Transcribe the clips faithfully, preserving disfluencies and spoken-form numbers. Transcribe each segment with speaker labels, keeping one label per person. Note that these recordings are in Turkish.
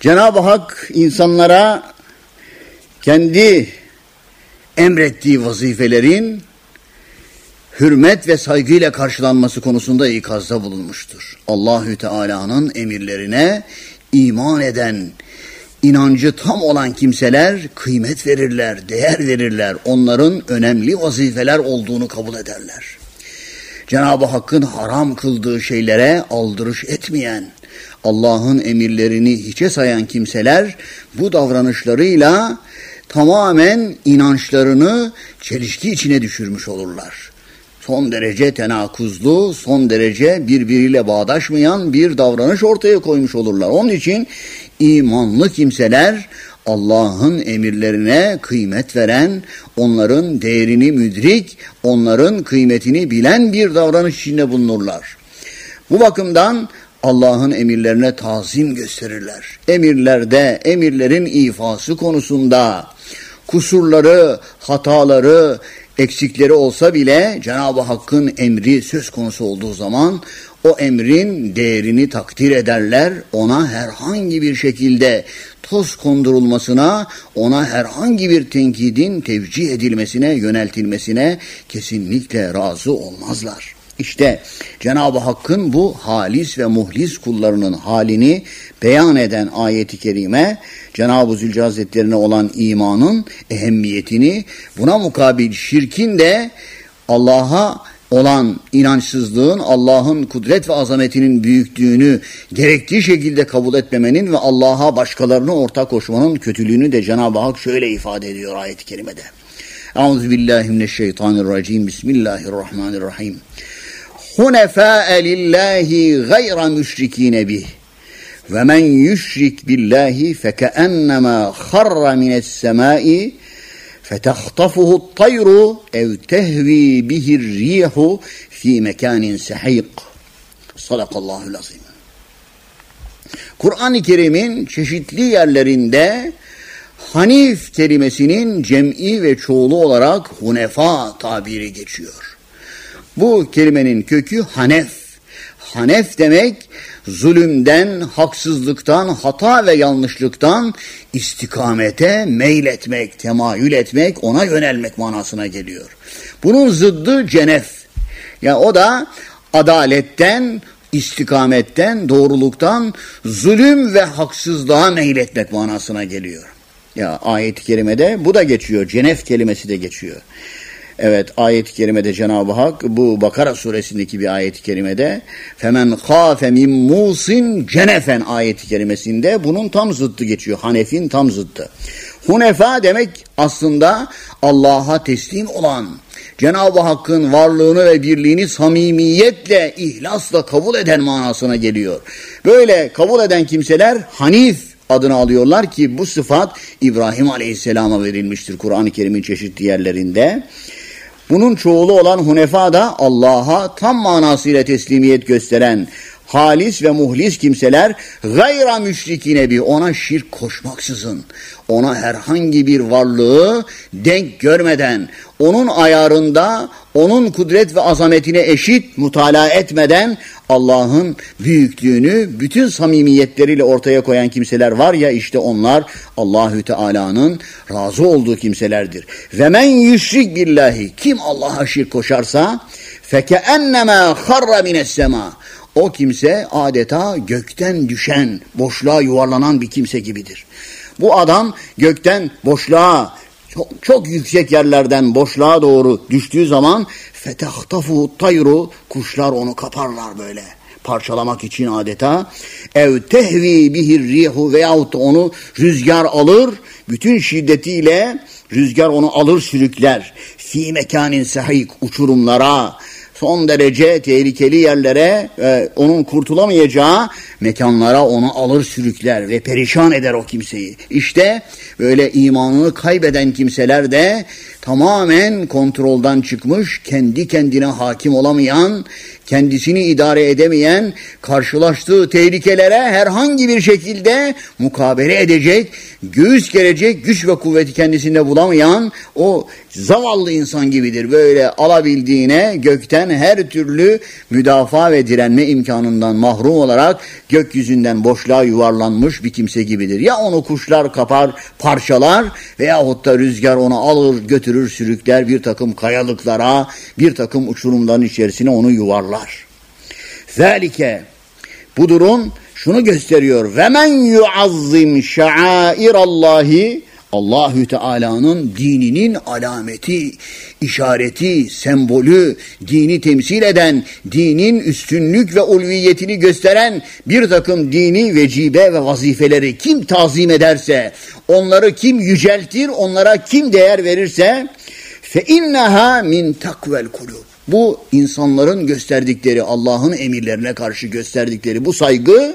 Speaker 1: Cenab-ı Hak insanlara kendi emrettiği vazifelerin hürmet ve saygıyla karşılanması konusunda ikazda bulunmuştur. Allahü Teala'nın emirlerine iman eden, inancı tam olan kimseler kıymet verirler, değer verirler. Onların önemli vazifeler olduğunu kabul ederler. Cenab-ı Hakk'ın haram kıldığı şeylere aldırış etmeyen, Allah'ın emirlerini hiçe sayan kimseler bu davranışlarıyla tamamen inançlarını çelişki içine düşürmüş olurlar. Son derece tenakuzlu, son derece birbiriyle bağdaşmayan bir davranış ortaya koymuş olurlar. Onun için imanlı kimseler Allah'ın emirlerine kıymet veren, onların değerini müdrik, onların kıymetini bilen bir davranış içinde bulunurlar. Bu bakımdan Allah'ın emirlerine tazim gösterirler. Emirlerde, emirlerin ifası konusunda kusurları, hataları, eksikleri olsa bile Cenab-ı Hakk'ın emri söz konusu olduğu zaman o emrin değerini takdir ederler. Ona herhangi bir şekilde toz kondurulmasına, ona herhangi bir tenkidin tevcih edilmesine, yöneltilmesine kesinlikle razı olmazlar. İşte Cenab-ı Hakk'ın bu halis ve muhlis kullarının halini beyan eden ayet-i kerime, Cenab-ı Zülcelal Hazretlerine olan imanın ehemmiyetini, buna mukabil şirkin de Allah'a olan inançsızlığın, Allah'ın kudret ve azametinin büyüklüğünü gerektiği şekilde kabul etmemenin ve Allah'a başkalarını ortak koşmanın kötülüğünü de Cenab-ı Hak şöyle ifade ediyor ayet-i kerimede. Euzubillahimineşşeytanirracim. Bismillahirrahmanirrahim. Hunefâe lillahi gayra müşrikîne bih. Ve men yüşrik billahi fekeennemâ harra minessemâi fetahtafuhu t-tayru ev tehvi bihir rihu fi mekanin sahîk. Sadakallahul azim. Kur'an-ı Kerim'in çeşitli yerlerinde Hanif kelimesinin cem'i ve çoğulu olarak hunefa tabiri geçiyor. Bu kelimenin kökü hanef. Hanef demek zulümden, haksızlıktan, hata ve yanlışlıktan istikamete meyletmek, temayül etmek, ona yönelmek manasına geliyor. Bunun zıddı cenef. Yani o da adaletten, istikametten, doğruluktan zulüm ve haksızlığa meyletmek manasına geliyor. Ya ayet-i kerimede bu da geçiyor. Cenef kelimesi de geçiyor. Evet, ayet-i kerimede Cenab-ı Hak bu Bakara suresindeki bir ayet-i kerimede femen khafe min musin cenefen ayet-i kerimesinde bunun tam zıddı geçiyor. Hanef'in tam zıddı. Hunefa demek aslında Allah'a teslim olan, Cenab-ı Hakk'ın varlığını ve birliğini samimiyetle, ihlasla kabul eden manasına geliyor. Böyle kabul eden kimseler Hanif adını alıyorlar ki bu sıfat İbrahim Aleyhisselam'a verilmiştir Kur'an-ı Kerim'in çeşitli yerlerinde. Bunun çoğulu olan hunefa da Allah'a tam manasıyla teslimiyet gösteren halis ve muhlis kimseler gayra müşrikine bir ona şirk koşmaksızın, ona herhangi bir varlığı denk görmeden, onun ayarında, onun kudret ve azametine eşit mutala etmeden Allah'ın büyüklüğünü bütün samimiyetleriyle ortaya koyan kimseler var ya, işte onlar Allahü Teala'nın razı olduğu kimselerdir. Ve men yüşrik billahi, kim Allah'a şirk koşarsa fekeennemâ harra minessemâ, o kimse adeta gökten düşen, boşluğa yuvarlanan bir kimse gibidir. Bu adam gökten boşluğa, çok, çok yüksek yerlerden boşluğa doğru düştüğü zaman fetahtafu tayru, kuşlar onu kaparlar böyle parçalamak için adeta. Ev tehvi bihir rihu, veyahut da onu rüzgar alır, bütün şiddetiyle rüzgar onu alır sürükler. Fi mekanin sahik, uçurumlara, son derece tehlikeli yerlere, e, onun kurtulamayacağı mekanlara onu alır sürükler ve perişan eder o kimseyi. İşte böyle imanını kaybeden kimseler de tamamen kontrolden çıkmış, kendi kendine hakim olamayan, kendisini idare edemeyen, karşılaştığı tehlikelere herhangi bir şekilde mukabele edecek, göğüs gerecek güç ve kuvveti kendisinde bulamayan o zavallı insan gibidir. Böyle alabildiğine gökten her türlü müdafaa ve direnme imkanından mahrum olarak gökyüzünden boşluğa yuvarlanmış bir kimse gibidir. Ya onu kuşlar kapar, parçalar veyahut da rüzgar onu alır, götürür, sürükler bir takım kayalıklara, bir takım uçurumların içerisine onu yuvarlar. Zalike, bu durum şunu gösteriyor. Ve men yuazzim şairallahi, Allahü Teala'nın dininin alameti, işareti, sembolü, dini temsil eden, dinin üstünlük ve ulviyetini gösteren bir takım dini vecibe ve vazifeleri kim tazim ederse, onları kim yüceltir, onlara kim değer verirse, fe inneha min takvel kulub. Bu insanların gösterdikleri, Allah'ın emirlerine karşı gösterdikleri bu saygı,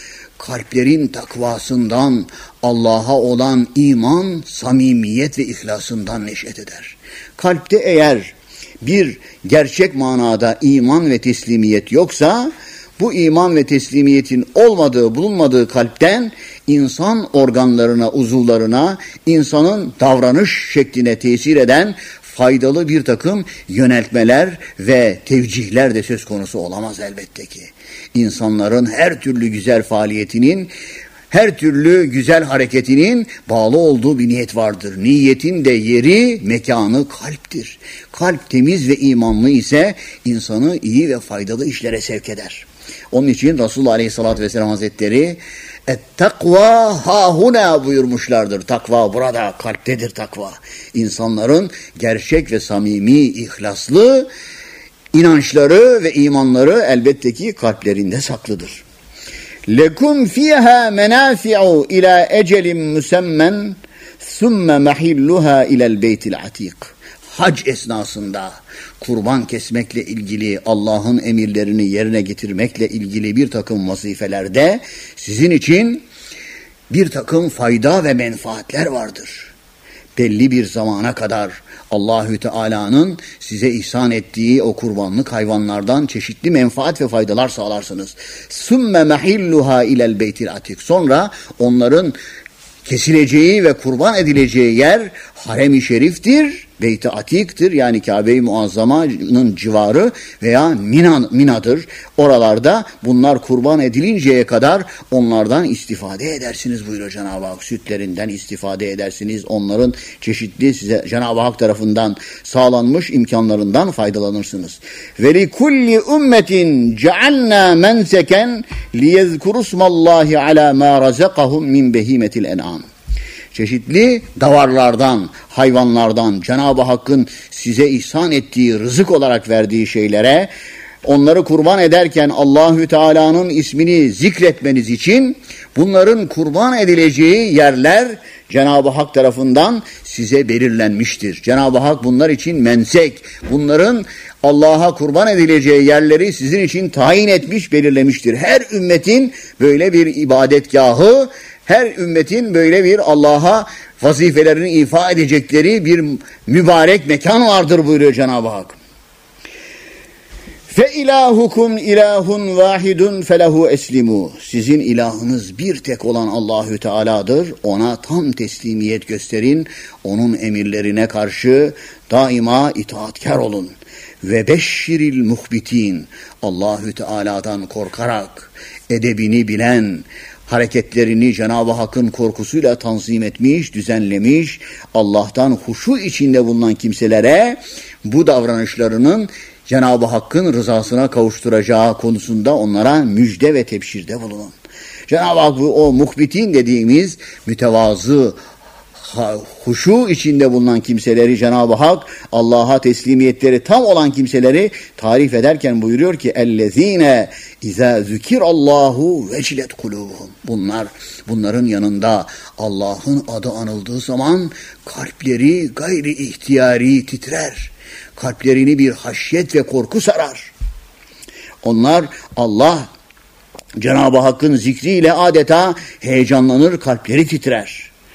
Speaker 1: kalplerin takvasından, Allah'a olan iman, samimiyet ve ihlasından neşet eder. Kalpte eğer bir gerçek manada iman ve teslimiyet yoksa, bu iman ve teslimiyetin olmadığı, bulunmadığı kalpten insan organlarına, uzuvlarına, insanın davranış şekline tesir eden faydalı bir takım yöneltmeler ve tevcihler de söz konusu olamaz elbette ki. İnsanların her türlü güzel faaliyetinin, her türlü güzel hareketinin bağlı olduğu bir niyet vardır. Niyetin de yeri, mekanı kalptir. Kalp temiz ve imanlı ise insanı iyi ve faydalı işlere sevk eder. Onun için Resulullah Aleyhisselatü Vesselam Hazretleri "Et-takva hahuna" buyurmuşlardır. Takva burada, kalptedir takva. İnsanların gerçek ve samimi, ihlaslı inançları ve imanları elbette ki kalplerinde saklıdır. "Lekum fiha menafi'u ila ecelin musemmen thumme mahilluha ila'l beytil atik." Hac esnasında kurban kesmekle ilgili, Allah'ın emirlerini yerine getirmekle ilgili bir takım vazifelerde sizin için bir takım fayda ve menfaatler vardır. Belli bir zamana kadar Allahü Teala'nın size ihsan ettiği o kurbanlık hayvanlardan çeşitli menfaat ve faydalar sağlarsınız. Sümme mahilluha ila'l beytil atik. Sonra onların kesileceği ve kurban edileceği yer harem-i şeriftir, Beyt-i Atik'tir. Yani Kabe-i Muazzama'nın civarı veya Mina, Mina'dır. Oralarda bunlar kurban edilinceye kadar onlardan istifade edersiniz buyuruyor Cenab-ı Hak. Sütlerinden istifade edersiniz. Onların çeşitli size Cenab-ı Hak tarafından sağlanmış imkanlarından faydalanırsınız. Ve li kulli ummetin cealna menseken liyezkurusmallahi ala ma razakahum min behimetil en'am. Çeşitli davarlardan, hayvanlardan, Cenab-ı Hakk'ın size ihsan ettiği, rızık olarak verdiği şeylere, onları kurban ederken Allahü Teala'nın ismini zikretmeniz için bunların kurban edileceği yerler Cenab-ı Hak tarafından size belirlenmiştir. Cenab-ı Hak bunlar için mensek, bunların Allah'a kurban edileceği yerleri sizin için tayin etmiş, belirlemiştir. Her ümmetin böyle bir ibadetgahı, her ümmetin böyle bir Allah'a vazifelerini ifa edecekleri bir mübarek mekan vardır buyuruyor Cenab-ı Hak. Fe ilahukum ilahun vahidun felehu eslimu. Sizin ilahınız bir tek olan Allahü Teala'dır. Ona tam teslimiyet gösterin. Onun emirlerine karşı daima itaatkar olun. Ve beşşiril muhbitin. Allahü Teala'dan korkarak, edebini bilen, hareketlerini Cenab-ı Hakk'ın korkusuyla tanzim etmiş, düzenlemiş, Allah'tan huşu içinde bulunan kimselere bu davranışlarının Cenab-ı Hakk'ın rızasına kavuşturacağı konusunda onlara müjde ve tebşirde bulunun. Cenab-ı Hak o muhbitin dediğimiz mütevazı, huşu içinde bulunan kimseleri Cenab-ı Hak, Allah'a teslimiyetleri tam olan kimseleri tarif ederken buyuruyor ki ellezine iza zükirallahu vecilet kulubuhum. Bunlar, bunların yanında Allah'ın adı anıldığı zaman kalpleri gayri ihtiyari titrer. Kalplerini bir haşyet ve korku sarar. Onlar Allah, Cenab-ı Hakk'ın zikriyle adeta heyecanlanır, kalpleri titrer.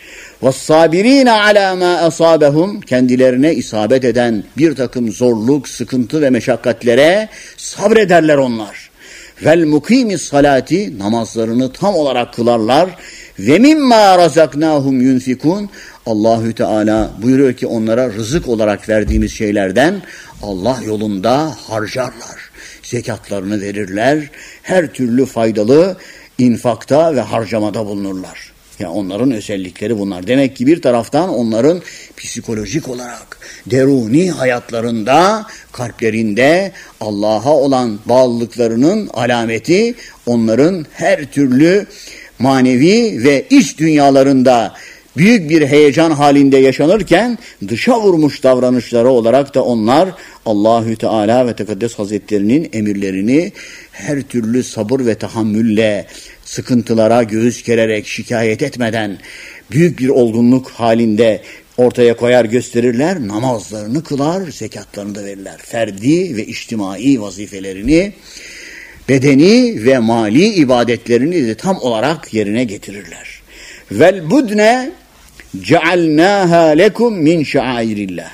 Speaker 1: وَالصَّابِر۪ينَ عَلَى مَا أَصَابَهُمْ kendilerine isabet eden bir takım zorluk, sıkıntı ve meşakkatlere sabrederler onlar. وَالْمُقِيمِ الصَّلَاتِ namazlarını tam olarak kılarlar. وَمِمَّا رَزَقْنَاهُمْ يُنْفِكُونَ Allahü Teala buyuruyor ki onlara rızık olarak verdiğimiz şeylerden Allah yolunda harcarlar. Zekatlarını verirler. Her türlü faydalı infakta ve harcamada bulunurlar. Yani onların özellikleri bunlar. Demek ki bir taraftan onların psikolojik olarak deruni hayatlarında, kalplerinde Allah'a olan bağlılıklarının alameti onların her türlü manevi ve iç dünyalarında büyük bir heyecan halinde yaşanırken dışa vurmuş davranışları olarak da onlar Allahü Teala ve Tekaddes Hazretlerinin emirlerini her türlü sabır ve tahammülle sıkıntılara göğüs gererek şikayet etmeden büyük bir olgunluk halinde ortaya koyar gösterirler, namazlarını kılar, zekatlarını da verirler. Ferdi ve içtimai vazifelerini, bedeni ve mali ibadetlerini de tam olarak yerine getirirler. Vel budne cealnaha lekum min şairillah.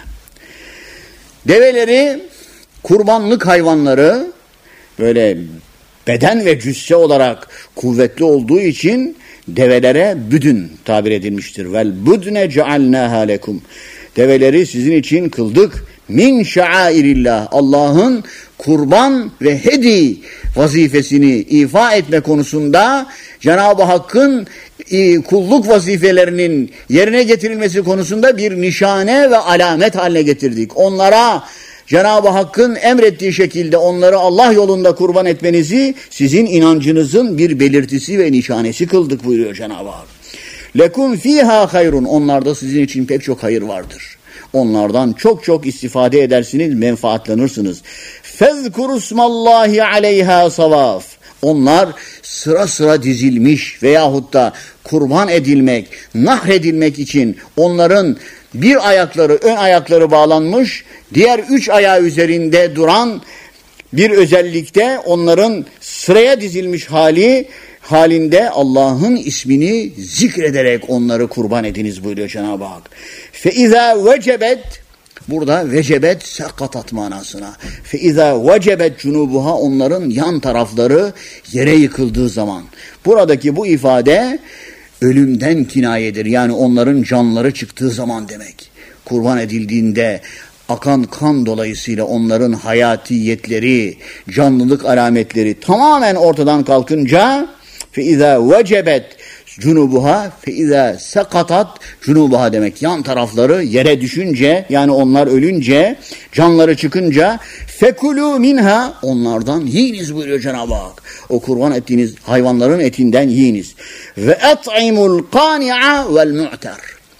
Speaker 1: Develeri, kurbanlık hayvanları böyle beden ve cüsse olarak kuvvetli olduğu için develere büdün tabir edilmiştir. Vel budne cealnaha lekum. Develeri sizin için kıldık. Min şairillah. Allah'ın kurban ve hedi vazifesini ifa etme konusunda Cenab-ı Hakk'ın kulluk vazifelerinin yerine getirilmesi konusunda bir nişane ve alamet haline getirdik. Onlara Cenab-ı Hakk'ın emrettiği şekilde onları Allah yolunda kurban etmenizi sizin inancınızın bir belirtisi ve nişanesi kıldık buyuruyor Cenab-ı Hak. Lekum fiha hayrun. Onlarda sizin için pek çok hayır vardır. Onlardan çok çok istifade edersiniz, menfaatlanırsınız. Fezkurusmallahi aleyha savaf. Onlar sıra sıra dizilmiş veyahut da kurban edilmek, nahredilmek için onların bir ayakları, ön ayakları bağlanmış, diğer üç ayağı üzerinde duran bir özellikte onların sıraya dizilmiş hali halinde Allah'ın ismini zikrederek onları kurban ediniz buyuruyor Cenab-ı Hak. فَاِذَا وَجَبَتْ Burada vecebet sakatat manasına. فَاِذَا vecebet cunubuha onların yan tarafları yere yıkıldığı zaman. Buradaki bu ifade ölümden kinayedir. Yani onların canları çıktığı zaman demek. Kurban edildiğinde akan kan dolayısıyla onların hayatiyetleri, canlılık alametleri tamamen ortadan kalkınca فَاِذَا vecebet cunubuha feiza sakatat cunubuha demek. Yan tarafları yere düşünce yani onlar ölünce canları çıkınca fekulu minha onlardan yiyiniz buyuruyor Cenab-ı Hak. O kurban ettiğiniz hayvanların etinden yiyiniz. Ve et'imul qani'a vel mu'ter.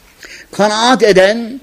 Speaker 1: Kanaat eden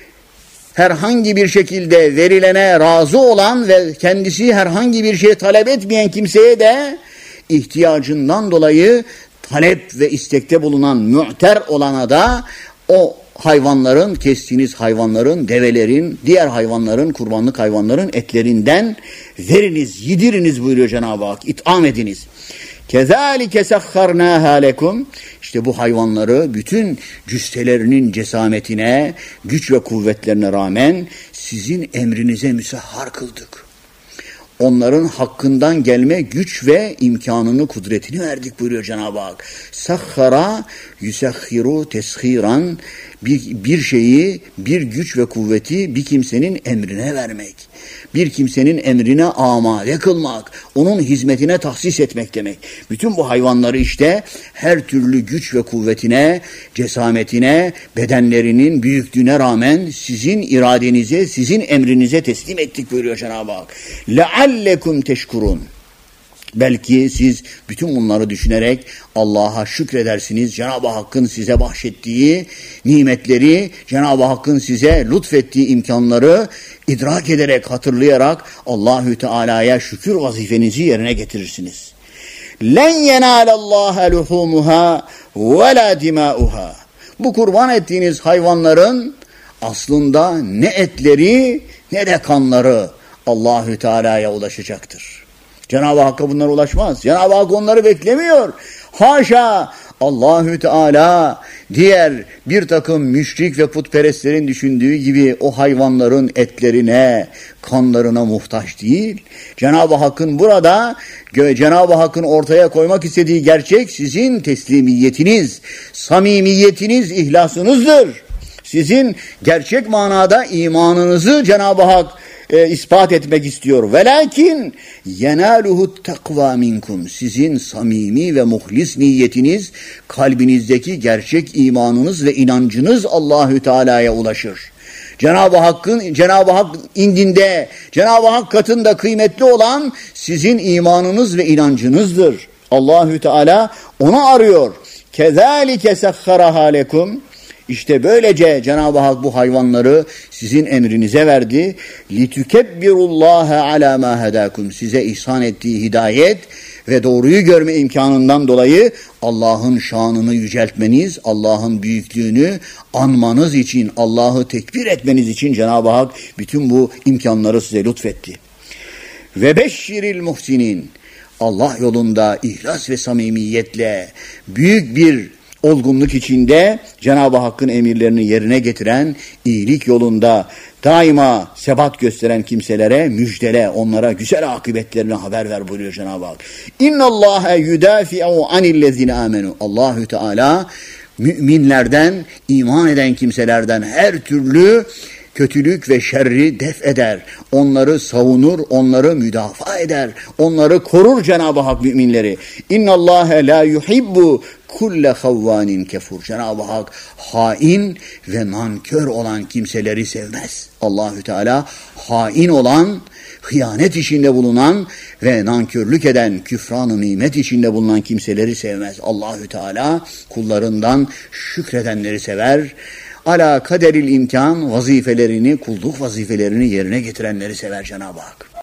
Speaker 1: herhangi bir şekilde verilene razı olan ve kendisi herhangi bir şey talep etmeyen kimseye de ihtiyacından dolayı talep ve istekte bulunan mu'ter olana da o hayvanların, kestiğiniz hayvanların, develerin, diğer hayvanların, kurbanlık hayvanların etlerinden veriniz, yediriniz buyuruyor Cenab-ı Hak. İtham ediniz. Kezalike sahharnaha lekum. İşte bu hayvanları bütün cüsselerinin cesametine, güç ve kuvvetlerine rağmen sizin emrinize müsahhar kıldık. Onların hakkından gelme güç ve imkanını, kudretini verdik buyuruyor Cenab-ı Hak. Sahhara yusahhiru teshiran. Bir, bir şeyi, bir güç ve kuvveti bir kimsenin emrine vermek. Bir kimsenin emrine amade kılmak. Onun hizmetine tahsis etmek demek. Bütün bu hayvanları işte her türlü güç ve kuvvetine, cesametine, bedenlerinin büyüklüğüne rağmen sizin iradenize, sizin emrinize teslim ettik buyuruyor Cenab-ı Hak. لَعَلَّكُمْ teşkurun. Belki siz bütün bunları düşünerek Allah'a şükredersiniz. Cenab-ı Hakk'ın size bahşettiği nimetleri, Cenab-ı Hakk'ın size lütfettiği imkanları idrak ederek, hatırlayarak Allahü Teala'ya şükür vazifenizi yerine getirirsiniz. لَنْ يَنَالَ اللّٰهَ لُحُومُهَا وَلَا دِمَاؤُهَا. Bu kurban ettiğiniz hayvanların aslında ne etleri ne de kanları Allahü Teala'ya ulaşacaktır. Cenab-ı Hakk'a bunlar ulaşmaz. Cenab-ı Hak onları beklemiyor. Haşa! Allahü Teala diğer bir takım müşrik ve putperestlerin düşündüğü gibi o hayvanların etlerine, kanlarına muhtaç değil. Cenab-ı Hakk'ın burada, Cenab-ı Hakk'ın ortaya koymak istediği gerçek sizin teslimiyetiniz, samimiyetiniz, ihlasınızdır. Sizin gerçek manada imanınızı Cenab-ı Hak e, ispat etmek istiyor. Velakin yenaluhu takva minkum. Sizin samimi ve muhlis niyetiniz, kalbinizdeki gerçek imanınız ve inancınız Allahü Teala'ya ulaşır. Cenab-ı Hakk'ın Cenab-ı Hak indinde, Cenab-ı Hak katında kıymetli olan sizin imanınız ve inancınızdır. Allahü Teala onu arıyor. Kezalike sahharaha lekum. İşte böylece Cenab-ı Hak bu hayvanları sizin emrinize verdi. Litukebbirullaha ala ma hadakum. Size ihsan ettiği hidayet ve doğruyu görme imkanından dolayı Allah'ın şanını yüceltmeniz, Allah'ın büyüklüğünü anmanız için, Allah'ı tekbir etmeniz için Cenab-ı Hak bütün bu imkanları size lütfetti. Ve beşşiril muhsinin. Allah yolunda ihlas ve samimiyetle büyük bir olgunluk içinde Cenab-ı Hakk'ın emirlerini yerine getiren, iyilik yolunda daima sebat gösteren kimselere müjdele, onlara güzel akıbetlerini haber ver buyuruyor Cenab-ı Hak. İnna Allaha yudafi'u anillezine amenu. Allahü Teala müminlerden, iman eden kimselerden her türlü kötülük ve şerri def eder. Onları savunur, onları müdafaa eder. Onları korur Cenab-ı Hak müminleri. İnna Allahe la yuhibbu kulle havvanin kefur. Cenab-ı Hak hain ve nankör olan kimseleri sevmez. Allahü Teala hain olan, hıyanet içinde bulunan ve nankörlük eden, küfran-ı nimet içinde bulunan kimseleri sevmez. Allahü Teala kullarından şükredenleri sever. Ala kaderil imkan vazifelerini, kulluk vazifelerini yerine getirenleri sever Cenab-ı Hak.